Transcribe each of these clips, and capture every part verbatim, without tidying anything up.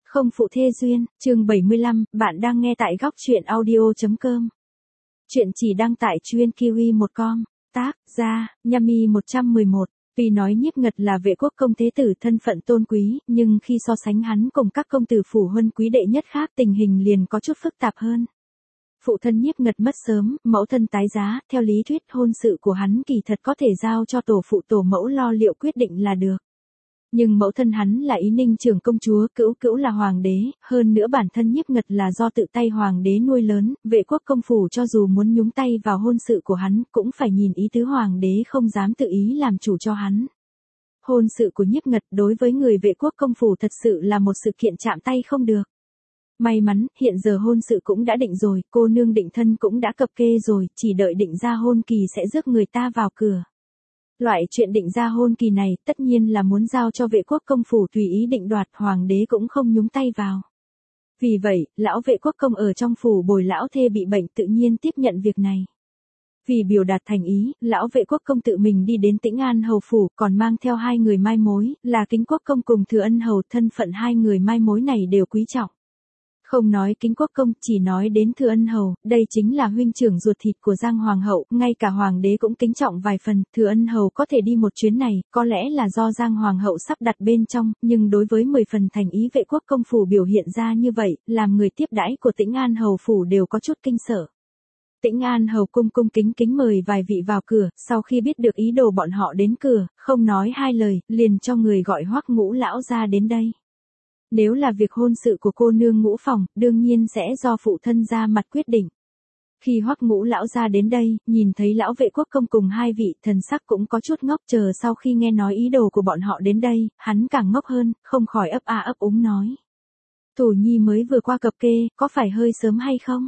Không phụ thê duyên, chương bảy mươi lăm, bạn đang nghe tại góc truyện audio.com. Chuyện chỉ đăng tại chuyên kiwi một com, tác, gia, Yami một trăm mười một. Tuy nói Nhiếp Ngật là vệ quốc công thế tử thân phận tôn quý, nhưng khi so sánh hắn cùng các công tử phủ huân quý đệ nhất khác tình hình liền có chút phức tạp hơn. Phụ thân Nhiếp Ngật mất sớm, mẫu thân tái giá, theo lý thuyết hôn sự của hắn kỳ thật có thể giao cho tổ phụ tổ mẫu lo liệu quyết định là được. Nhưng mẫu thân hắn là Ý Ninh trưởng công chúa, cữu cữu là hoàng đế, hơn nữa bản thân Nhiếp Ngật là do tự tay hoàng đế nuôi lớn, vệ quốc công phủ cho dù muốn nhúng tay vào hôn sự của hắn, cũng phải nhìn ý tứ hoàng đế không dám tự ý làm chủ cho hắn. Hôn sự của Nhiếp Ngật đối với người vệ quốc công phủ thật sự là một sự kiện chạm tay không được. May mắn, hiện giờ hôn sự cũng đã định rồi, cô nương định thân cũng đã cập kê rồi, chỉ đợi định ra hôn kỳ sẽ rước người ta vào cửa. Loại chuyện định ra hôn kỳ này tất nhiên là muốn giao cho vệ quốc công phủ tùy ý định đoạt, hoàng đế cũng không nhúng tay vào. Vì vậy, lão vệ quốc công ở trong phủ bồi lão thê bị bệnh tự nhiên tiếp nhận việc này. Vì biểu đạt thành ý, lão vệ quốc công tự mình đi đến Tĩnh An hầu phủ, còn mang theo hai người mai mối, là Kính Quốc công cùng Thừa Ân hầu, thân phận hai người mai mối này đều quý trọng. Không nói Kính Quốc công, chỉ nói đến Thừa Ân hầu, đây chính là huynh trưởng ruột thịt của Giang hoàng hậu, ngay cả hoàng đế cũng kính trọng vài phần. Thừa Ân hầu có thể đi một chuyến này, có lẽ là do Giang hoàng hậu sắp đặt bên trong, nhưng đối với mười phần thành ý vệ quốc công phủ biểu hiện ra như vậy, làm người tiếp đãi của Tĩnh An hầu phủ đều có chút kinh sợ. Tĩnh An hầu cung cung kính kính mời vài vị vào cửa, sau khi biết được ý đồ bọn họ đến cửa, không nói hai lời, liền cho người gọi Hoắc Ngũ lão ra đến đây. Nếu là việc hôn sự của cô nương Ngũ Phòng, đương nhiên sẽ do phụ thân ra mặt quyết định. Khi Hoắc Ngũ lão ra đến đây, nhìn thấy lão vệ quốc công cùng hai vị, thần sắc cũng có chút ngốc, chờ sau khi nghe nói ý đồ của bọn họ đến đây, hắn càng ngốc hơn, không khỏi ấp a ấp úng nói. Thủ nhi mới vừa qua cập kê, có phải hơi sớm hay không?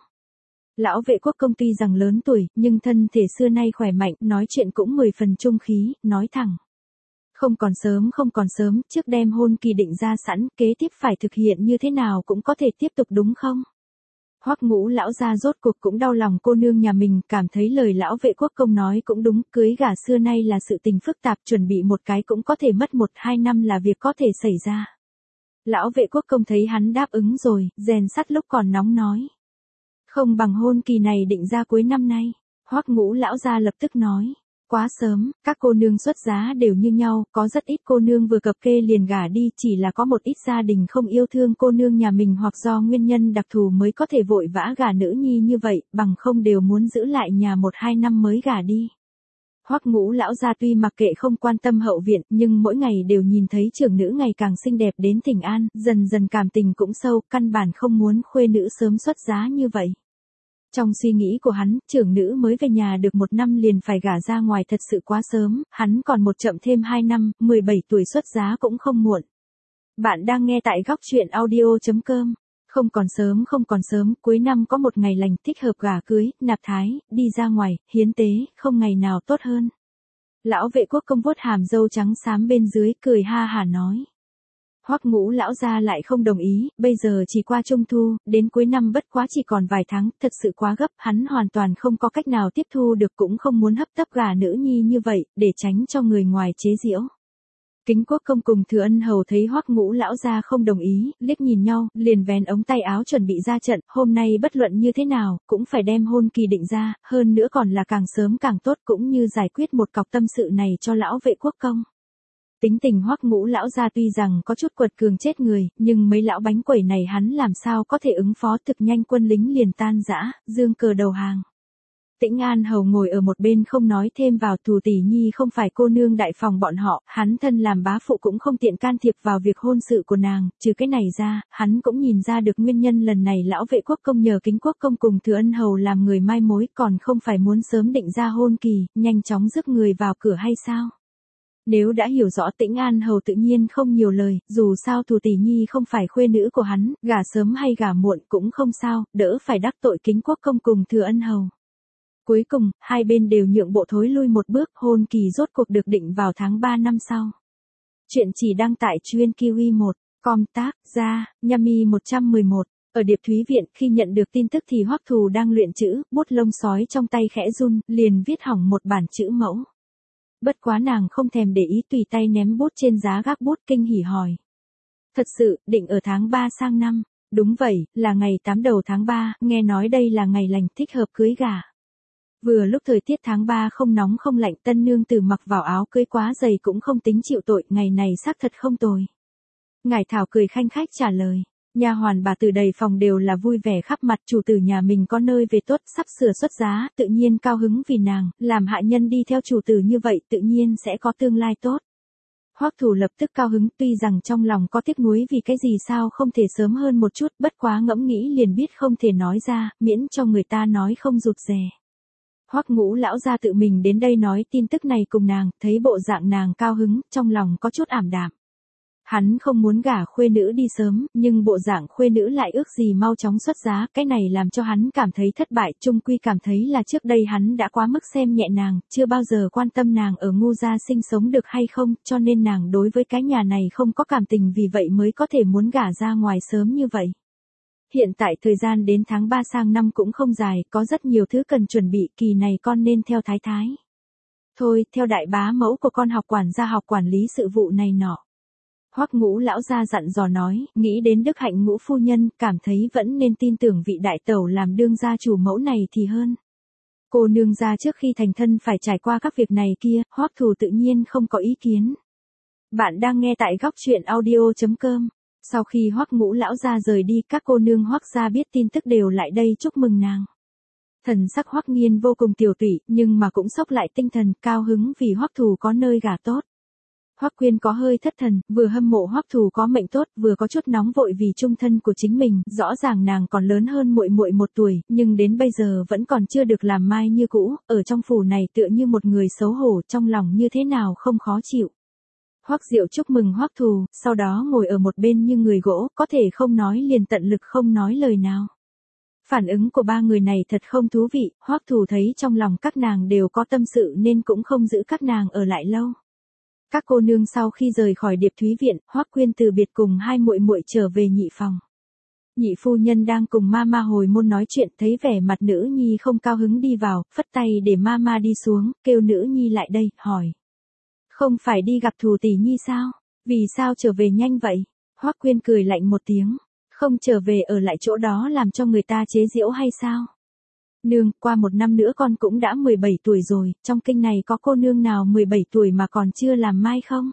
Lão vệ quốc công tuy rằng lớn tuổi, nhưng thân thể xưa nay khỏe mạnh, nói chuyện cũng mười phần trung khí, nói thẳng. Không còn sớm không còn sớm, trước đem hôn kỳ định ra sẵn, kế tiếp phải thực hiện như thế nào cũng có thể tiếp tục đúng không? Hoắc Ngũ lão gia rốt cuộc cũng đau lòng cô nương nhà mình, cảm thấy lời lão vệ quốc công nói cũng đúng, cưới gả xưa nay là sự tình phức tạp, chuẩn bị một cái cũng có thể mất một hai năm là việc có thể xảy ra. Lão vệ quốc công thấy hắn đáp ứng rồi, rèn sắt lúc còn nóng nói. Không bằng hôn kỳ này định ra cuối năm nay. Hoắc Ngũ lão gia lập tức nói. Quá sớm, các cô nương xuất giá đều như nhau, có rất ít cô nương vừa cập kê liền gả đi, chỉ là có một ít gia đình không yêu thương cô nương nhà mình hoặc do nguyên nhân đặc thù mới có thể vội vã gả nữ nhi như vậy, bằng không đều muốn giữ lại nhà một hai năm mới gả đi. Hoắc Ngũ lão gia tuy mặc kệ không quan tâm hậu viện, nhưng mỗi ngày đều nhìn thấy trưởng nữ ngày càng xinh đẹp đến thỉnh an, dần dần cảm tình cũng sâu, căn bản không muốn khuê nữ sớm xuất giá như vậy. Trong suy nghĩ của hắn, trưởng nữ mới về nhà được một năm liền phải gả ra ngoài thật sự quá sớm, hắn còn một chậm thêm hai năm, mười bảy tuổi xuất giá cũng không muộn. Bạn đang nghe tại góc truyện audio.com. Không còn sớm không còn sớm, cuối năm có một ngày lành thích hợp gả cưới, nạp thái, đi ra ngoài, hiến tế, không ngày nào tốt hơn. Lão vệ quốc công vuốt hàm râu trắng xám bên dưới, cười ha hả nói. Hoắc Ngũ lão gia lại không đồng ý, bây giờ chỉ qua trung thu, đến cuối năm bất quá chỉ còn vài tháng, thật sự quá gấp, hắn hoàn toàn không có cách nào tiếp thu được, cũng không muốn hấp tấp gả nữ nhi như vậy, để tránh cho người ngoài chế giễu. Kính Quốc công cùng Thừa Ân hầu thấy Hoắc Ngũ lão gia không đồng ý, liếc nhìn nhau, liền vén ống tay áo chuẩn bị ra trận, hôm nay bất luận như thế nào, cũng phải đem hôn kỳ định ra, hơn nữa còn là càng sớm càng tốt, cũng như giải quyết một cọc tâm sự này cho lão vệ quốc công. Tính tình Hoắc Ngũ lão gia tuy rằng có chút quật cường chết người, nhưng mấy lão bánh quẩy này hắn làm sao có thể ứng phó, thực nhanh quân lính liền tan rã, dương cờ đầu hàng. Tĩnh An hầu ngồi ở một bên không nói thêm vào, Thù tỷ nhi không phải cô nương đại phòng bọn họ, hắn thân làm bá phụ cũng không tiện can thiệp vào việc hôn sự của nàng, trừ cái này ra, hắn cũng nhìn ra được nguyên nhân lần này lão vệ quốc công nhờ Kính Quốc công cùng Thừa Ân hầu làm người mai mối, còn không phải muốn sớm định ra hôn kỳ, nhanh chóng rước người vào cửa hay sao? Nếu đã hiểu rõ Tĩnh An hầu tự nhiên không nhiều lời, dù sao Thù tỷ nhi không phải khuê nữ của hắn, gả sớm hay gả muộn cũng không sao, đỡ phải đắc tội Kính Quốc công cùng Thừa Ân hầu. Cuối cùng, hai bên đều nhượng bộ thối lui một bước, hôn kỳ rốt cuộc được định vào tháng ba năm sau. Chuyện chỉ đăng tại chuyên kiwi một com, tác, gia, Yami một trăm mười một. Ở Điệp Thúy Viện, khi nhận được tin tức thì Hoắc Thù đang luyện chữ, bút lông sói trong tay khẽ run, liền viết hỏng một bản chữ mẫu. Bất quá nàng không thèm để ý, tùy tay ném bút trên giá gác bút, kinh hỉ hỏi. Thật sự, định ở tháng ba sang năm. Đúng vậy, là ngày tám đầu tháng ba, nghe nói đây là ngày lành thích hợp cưới gả. Vừa lúc thời tiết tháng ba không nóng không lạnh, tân nương tử mặc vào áo cưới quá dày cũng không tính chịu tội, ngày này xác thật không tồi. Ngải Thảo cười khanh khách trả lời. Nha hoàn bà tử đầy phòng đều là vui vẻ khắp mặt, chủ tử nhà mình có nơi về tốt, sắp sửa xuất giá, tự nhiên cao hứng vì nàng, làm hạ nhân đi theo chủ tử như vậy tự nhiên sẽ có tương lai tốt. Hoắc Thủ lập tức cao hứng, tuy rằng trong lòng có tiếc nuối vì cái gì sao không thể sớm hơn một chút, bất quá ngẫm nghĩ liền biết không thể nói ra, miễn cho người ta nói không rụt rè. Hoắc Ngũ lão gia tự mình đến đây nói tin tức này cùng nàng, thấy bộ dạng nàng cao hứng, trong lòng có chút ảm đạm. Hắn không muốn gả khuê nữ đi sớm, nhưng bộ dạng khuê nữ lại ước gì mau chóng xuất giá, cái này làm cho hắn cảm thấy thất bại, chung quy cảm thấy là trước đây hắn đã quá mức xem nhẹ nàng, chưa bao giờ quan tâm nàng ở Ngô gia sinh sống được hay không, cho nên nàng đối với cái nhà này không có cảm tình, vì vậy mới có thể muốn gả ra ngoài sớm như vậy. Hiện tại thời gian đến tháng ba sang năm cũng không dài, có rất nhiều thứ cần chuẩn bị, kỳ này con nên theo thái thái. Thôi, theo đại bá mẫu của con học quản gia học quản lý sự vụ này nọ. Hoắc Ngũ lão gia dặn dò nói, nghĩ đến đức hạnh Ngũ phu nhân, cảm thấy vẫn nên tin tưởng vị đại tẩu làm đương gia chủ mẫu này thì hơn. Cô nương gia trước khi thành thân phải trải qua các việc này kia, Hoắc Thủ tự nhiên không có ý kiến. Bạn đang nghe tại góc truyện audio chấm com. Sau khi Hoắc Ngũ lão gia rời đi, các cô nương Hoắc gia biết tin tức đều lại đây chúc mừng nàng. Thần sắc Hoắc Nghiên vô cùng tiểu tụy, nhưng mà cũng sốc lại tinh thần, cao hứng vì Hoắc Thủ có nơi gả tốt. Hoắc Quyên có hơi thất thần, vừa hâm mộ Hoắc Thủ có mệnh tốt, vừa có chút nóng vội vì trung thân của chính mình, rõ ràng nàng còn lớn hơn muội muội một tuổi, nhưng đến bây giờ vẫn còn chưa được làm mai như cũ, ở trong phủ này tựa như một người xấu hổ, trong lòng như thế nào không khó chịu. Hoắc Diệu chúc mừng Hoắc Thủ, sau đó ngồi ở một bên như người gỗ, có thể không nói liền tận lực không nói lời nào. Phản ứng của ba người này thật không thú vị, Hoắc Thủ thấy trong lòng các nàng đều có tâm sự nên cũng không giữ các nàng ở lại lâu. Các cô nương sau khi rời khỏi Điệp Thúy viện, Hoắc Quyên từ biệt cùng hai muội muội trở về nhị phòng. Nhị phu nhân đang cùng mama hồi môn nói chuyện, thấy vẻ mặt nữ nhi không cao hứng đi vào, phất tay để mama đi xuống, kêu nữ nhi lại đây, hỏi. Không phải đi gặp Thù tỷ nhi sao? Vì sao trở về nhanh vậy? Hoắc Quyên cười lạnh một tiếng, không trở về ở lại chỗ đó làm cho người ta chế giễu hay sao? Nương, qua một năm nữa con cũng đã mười bảy tuổi rồi, trong kinh này có cô nương nào mười bảy tuổi mà còn chưa làm mai không?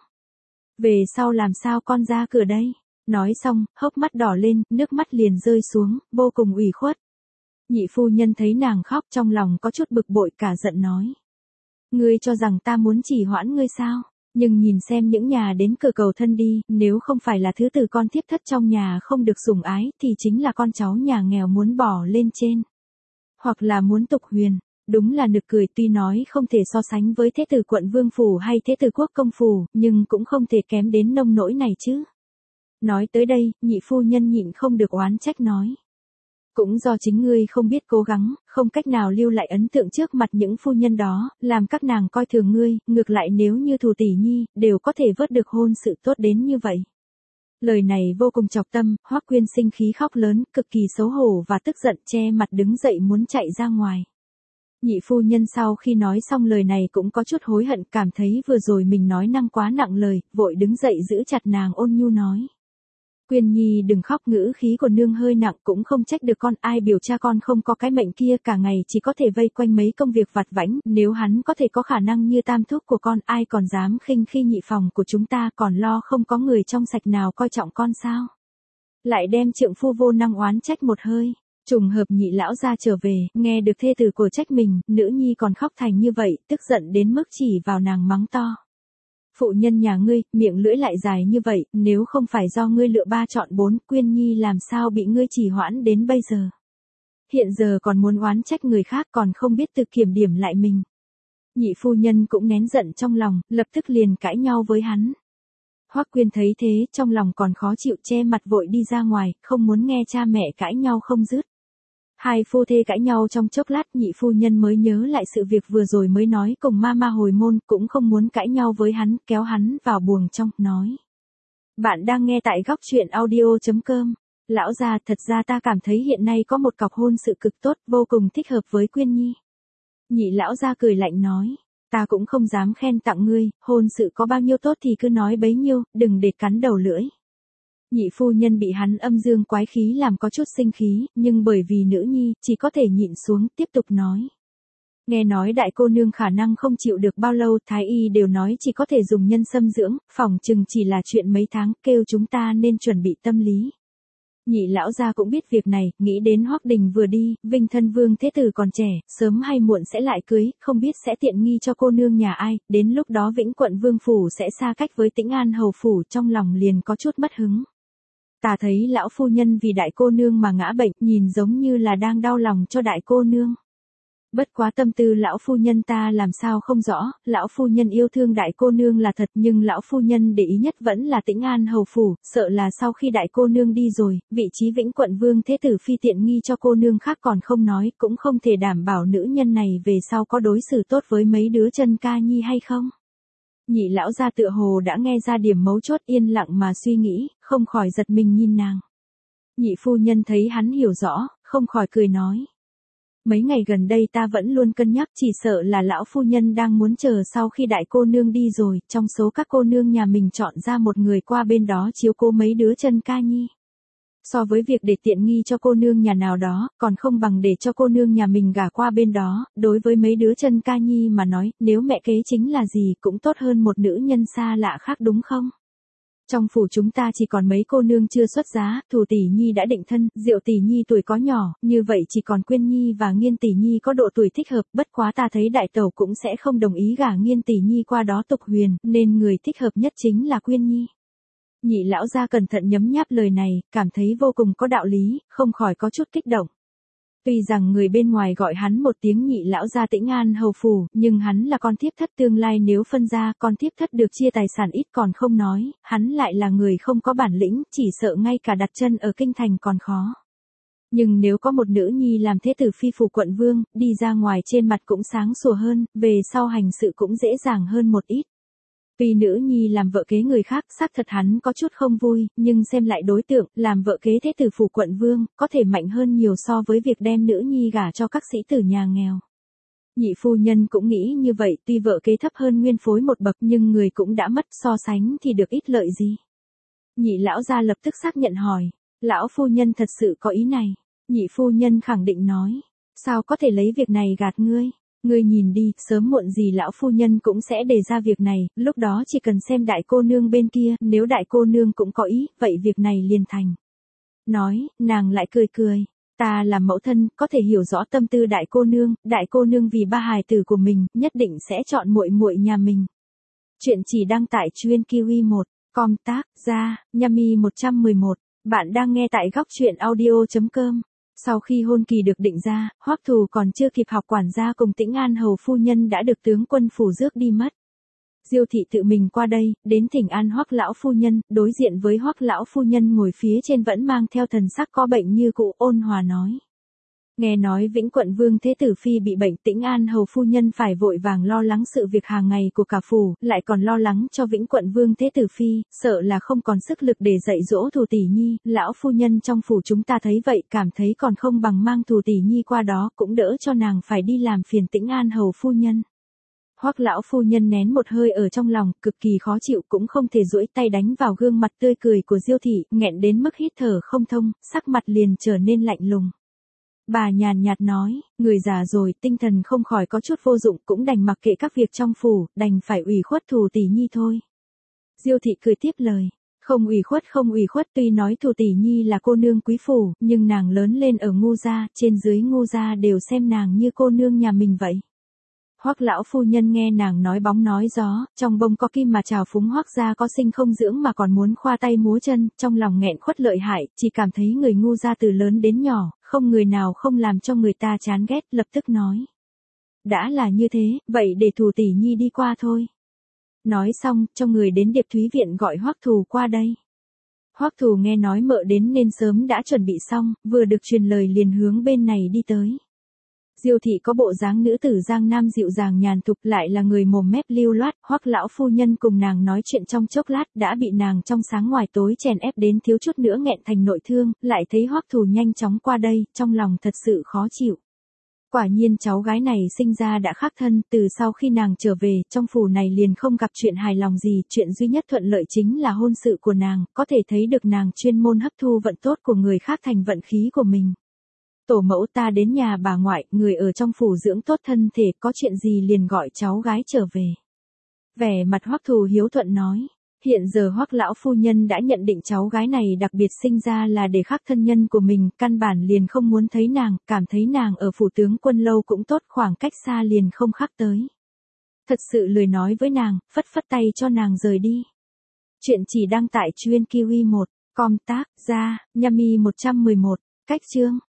Về sau làm sao con ra cửa đây? Nói xong, hốc mắt đỏ lên, nước mắt liền rơi xuống, vô cùng ủy khuất. Nhị phu nhân thấy nàng khóc trong lòng có chút bực bội, cả giận nói. Ngươi cho rằng ta muốn chỉ hoãn ngươi sao? Nhưng nhìn xem những nhà đến cửa cầu thân đi, nếu không phải là thứ từ con thiếp thất trong nhà không được sủng ái, thì chính là con cháu nhà nghèo muốn bỏ lên trên. Hoặc là muốn tục huyền, đúng là nực cười, tuy nói không thể so sánh với thế tử quận vương phủ hay thế tử quốc công phủ, nhưng cũng không thể kém đến nông nỗi này chứ. Nói tới đây, nhị phu nhân nhịn không được oán trách nói. Cũng do chính ngươi không biết cố gắng, không cách nào lưu lại ấn tượng trước mặt những phu nhân đó, làm các nàng coi thường ngươi, ngược lại nếu như Thù tỷ nhi, đều có thể vớt được hôn sự tốt đến như vậy. Lời này vô cùng chọc tâm, Hoắc Quyên sinh khí khóc lớn, cực kỳ xấu hổ và tức giận, che mặt đứng dậy muốn chạy ra ngoài. Nhị phu nhân sau khi nói xong lời này cũng có chút hối hận, cảm thấy vừa rồi mình nói năng quá nặng lời, vội đứng dậy giữ chặt nàng ôn nhu nói. Quyên nhi đừng khóc, ngữ khí của nương hơi nặng, cũng không trách được con, ai biểu cha con không có cái mệnh kia, cả ngày chỉ có thể vây quanh mấy công việc vặt vãnh, nếu hắn có thể có khả năng như tam thúc của con, ai còn dám khinh khi nhị phòng của chúng ta, còn lo không có người trong sạch nào coi trọng con sao? Lại đem trượng phu vô năng oán trách một hơi. Trùng hợp nhị lão gia trở về, nghe được thê tử của trách mình, nữ nhi còn khóc thành như vậy, tức giận đến mức chỉ vào nàng mắng to. Phụ nhân nhà ngươi, miệng lưỡi lại dài như vậy, nếu không phải do ngươi lựa ba chọn bốn, Quyên nhi làm sao bị ngươi trì hoãn đến bây giờ. Hiện giờ còn muốn oán trách người khác, còn không biết tự kiểm điểm lại mình. Nhị phu nhân cũng nén giận trong lòng, lập tức liền cãi nhau với hắn. Hoắc Quyên thấy thế, trong lòng còn khó chịu, che mặt vội đi ra ngoài, không muốn nghe cha mẹ cãi nhau không dứt. Hai phu thê cãi nhau trong chốc lát, nhị phu nhân mới nhớ lại sự việc vừa rồi mới nói cùng mama hồi môn, cũng không muốn cãi nhau với hắn, kéo hắn vào buồng trong, nói. Bạn đang nghe tại góc truyện audio chấm com. Lão già, thật ra ta cảm thấy hiện nay có một cọc hôn sự cực tốt, vô cùng thích hợp với Quyên nhi. Nhị lão già cười lạnh nói. Ta cũng không dám khen tặng ngươi, hôn sự có bao nhiêu tốt thì cứ nói bấy nhiêu, đừng để cắn đầu lưỡi. Nhị phu nhân bị hắn âm dương quái khí làm có chút sinh khí, nhưng bởi vì nữ nhi, chỉ có thể nhịn xuống, tiếp tục nói. Nghe nói đại cô nương khả năng không chịu được bao lâu, thái y đều nói chỉ có thể dùng nhân sâm dưỡng, phỏng chừng chỉ là chuyện mấy tháng, kêu chúng ta nên chuẩn bị tâm lý. Nhị lão gia cũng biết việc này, nghĩ đến Hoắc Đình vừa đi, Vinh thân vương thế tử còn trẻ, sớm hay muộn sẽ lại cưới, không biết sẽ tiện nghi cho cô nương nhà ai, đến lúc đó Vĩnh quận vương phủ sẽ xa cách với Tĩnh An hầu phủ, trong lòng liền có chút mất hứng. Ta thấy lão phu nhân vì đại cô nương mà ngã bệnh, nhìn giống như là đang đau lòng cho đại cô nương. Bất quá tâm tư lão phu nhân ta làm sao không rõ, lão phu nhân yêu thương đại cô nương là thật, nhưng lão phu nhân để ý nhất vẫn là Tĩnh An hầu phủ, sợ là sau khi đại cô nương đi rồi, vị trí Vĩnh quận vương thế tử phi tiện nghi cho cô nương khác còn không nói, cũng không thể đảm bảo nữ nhân này về sau có đối xử tốt với mấy đứa chân ca nhi hay không. Nhị lão gia tựa hồ đã nghe ra điểm mấu chốt, yên lặng mà suy nghĩ, không khỏi giật mình nhìn nàng. Nhị phu nhân thấy hắn hiểu rõ, không khỏi cười nói. Mấy ngày gần đây ta vẫn luôn cân nhắc, chỉ sợ là lão phu nhân đang muốn chờ sau khi đại cô nương đi rồi, trong số các cô nương nhà mình chọn ra một người qua bên đó chiếu cố mấy đứa chân ca nhi. So với việc để tiện nghi cho cô nương nhà nào đó, còn không bằng để cho cô nương nhà mình gả qua bên đó, đối với mấy đứa chân ca nhi mà nói, nếu mẹ kế chính là gì cũng tốt hơn một nữ nhân xa lạ khác đúng không? Trong phủ chúng ta chỉ còn mấy cô nương chưa xuất giá, Thủ tỷ nhi đã định thân, Diệu tỷ nhi tuổi có nhỏ, như vậy chỉ còn Quyên nhi và Nghiên tỷ nhi có độ tuổi thích hợp, bất quá ta thấy đại tẩu cũng sẽ không đồng ý gả Nghiên tỷ nhi qua đó tục huyền, nên người thích hợp nhất chính là Quyên nhi. Nhị lão gia cẩn thận nhấm nháp lời này, cảm thấy vô cùng có đạo lý, không khỏi có chút kích động. Tuy rằng người bên ngoài gọi hắn một tiếng nhị lão gia Tĩnh An hầu phủ, nhưng hắn là con thiếp thất tương lai, nếu phân ra, con thiếp thất được chia tài sản ít còn không nói, hắn lại là người không có bản lĩnh, chỉ sợ ngay cả đặt chân ở kinh thành còn khó. Nhưng nếu có một nữ nhi làm thế tử phi phủ quận vương, đi ra ngoài trên mặt cũng sáng sủa hơn, về sau hành sự cũng dễ dàng hơn một ít. Vì nữ nhi làm vợ kế người khác, xác thật hắn có chút không vui, nhưng xem lại đối tượng, làm vợ kế thế tử phủ quận vương, có thể mạnh hơn nhiều so với việc đem nữ nhi gả cho các sĩ tử nhà nghèo. Nhị phu nhân cũng nghĩ như vậy, tuy vợ kế thấp hơn nguyên phối một bậc nhưng người cũng đã mất, so sánh thì được ít lợi gì. Nhị lão gia lập tức xác nhận hỏi, lão phu nhân thật sự có ý này. Nhị phu nhân khẳng định nói, sao có thể lấy việc này gạt ngươi. Ngươi nhìn đi, sớm muộn gì lão phu nhân cũng sẽ đề ra việc này, lúc đó chỉ cần xem đại cô nương bên kia, nếu đại cô nương cũng có ý, vậy việc này liền thành. Nói, nàng lại cười cười, ta là mẫu thân, có thể hiểu rõ tâm tư đại cô nương, đại cô nương vì ba hài tử của mình, nhất định sẽ chọn muội muội nhà mình. Chuyện chỉ đăng tải chuyên Kiwi một, com tác, ra, Yami một trăm mười một, bạn đang nghe tại góc truyện audio chấm com. Sau khi hôn kỳ được định ra, Hoắc Thù còn chưa kịp học quản gia cùng Tĩnh An hầu phu nhân đã được tướng quân phủ rước đi mất. Diêu thị tự mình qua đây, đến thỉnh an Hoắc lão phu nhân, đối diện với Hoắc lão phu nhân ngồi phía trên vẫn mang theo thần sắc có bệnh như cũ, ôn hòa nói. Nghe nói Vĩnh quận vương thế tử phi bị bệnh, Tĩnh An hầu phu nhân phải vội vàng lo lắng sự việc hàng ngày của cả phủ, lại còn lo lắng cho Vĩnh quận vương thế tử phi, sợ là không còn sức lực để dạy dỗ Thủ tỷ nhi, lão phu nhân trong phủ chúng ta thấy vậy, cảm thấy còn không bằng mang Thủ tỷ nhi qua đó, cũng đỡ cho nàng phải đi làm phiền Tĩnh An hầu phu nhân. Hoắc lão phu nhân nén một hơi ở trong lòng, cực kỳ khó chịu, cũng không thể duỗi tay đánh vào gương mặt tươi cười của Diêu thị, nghẹn đến mức hít thở không thông, sắc mặt liền trở nên lạnh lùng. Bà nhàn nhạt nói, người già rồi, tinh thần không khỏi có chút vô dụng, cũng đành mặc kệ các việc trong phủ, đành phải ủy khuất Thủ tỷ nhi thôi. Diêu thị cười tiếp lời, không ủy khuất không ủy khuất, tuy nói Thủ tỷ nhi là cô nương quý phủ, nhưng nàng lớn lên ở Ngô gia, trên dưới Ngô gia đều xem nàng như cô nương nhà mình vậy. Hoắc lão phu nhân nghe nàng nói bóng nói gió, trong bông có kim mà trào phúng Hoắc gia có sinh không dưỡng mà còn muốn khoa tay múa chân, trong lòng nghẹn khuất lợi hại, chỉ cảm thấy người Ngô gia từ lớn đến nhỏ, không người nào không làm cho người ta chán ghét, lập tức nói. Đã là như thế, vậy để Thủ tỷ nhi đi qua thôi. Nói xong, cho người đến Điệp Thúy viện gọi Hoắc Thù qua đây. Hoắc Thù nghe nói mợ đến nên sớm đã chuẩn bị xong, vừa được truyền lời liền hướng bên này đi tới. Diêu thị có bộ dáng nữ tử Giang Nam dịu dàng nhàn thục, lại là người mồm mép lưu loát, Hoắc lão phu nhân cùng nàng nói chuyện trong chốc lát đã bị nàng trong sáng ngoài tối chèn ép đến thiếu chút nữa nghẹn thành nội thương, lại thấy Hoắc Thù nhanh chóng qua đây, trong lòng thật sự khó chịu. Quả nhiên cháu gái này sinh ra đã khác thân, từ sau khi nàng trở về, trong phủ này liền không gặp chuyện hài lòng gì, chuyện duy nhất thuận lợi chính là hôn sự của nàng, có thể thấy được nàng chuyên môn hấp thu vận tốt của người khác thành vận khí của mình. Tổ mẫu ta đến nhà bà ngoại, người ở trong phủ dưỡng tốt thân thể, có chuyện gì liền gọi cháu gái trở về. Vẻ mặt Hoắc Thù hiếu thuận nói. Hiện giờ Hoắc lão phu nhân đã nhận định cháu gái này đặc biệt sinh ra là để khắc thân nhân của mình, căn bản liền không muốn thấy nàng, cảm thấy nàng ở phủ tướng quân lâu cũng tốt, khoảng cách xa liền không khắc tới. Thật sự lười nói với nàng, phất phất tay cho nàng rời đi. Chuyện chỉ đăng tại truyện Kiwi một, com tác, ra, Yami một trăm mười một, cách chương.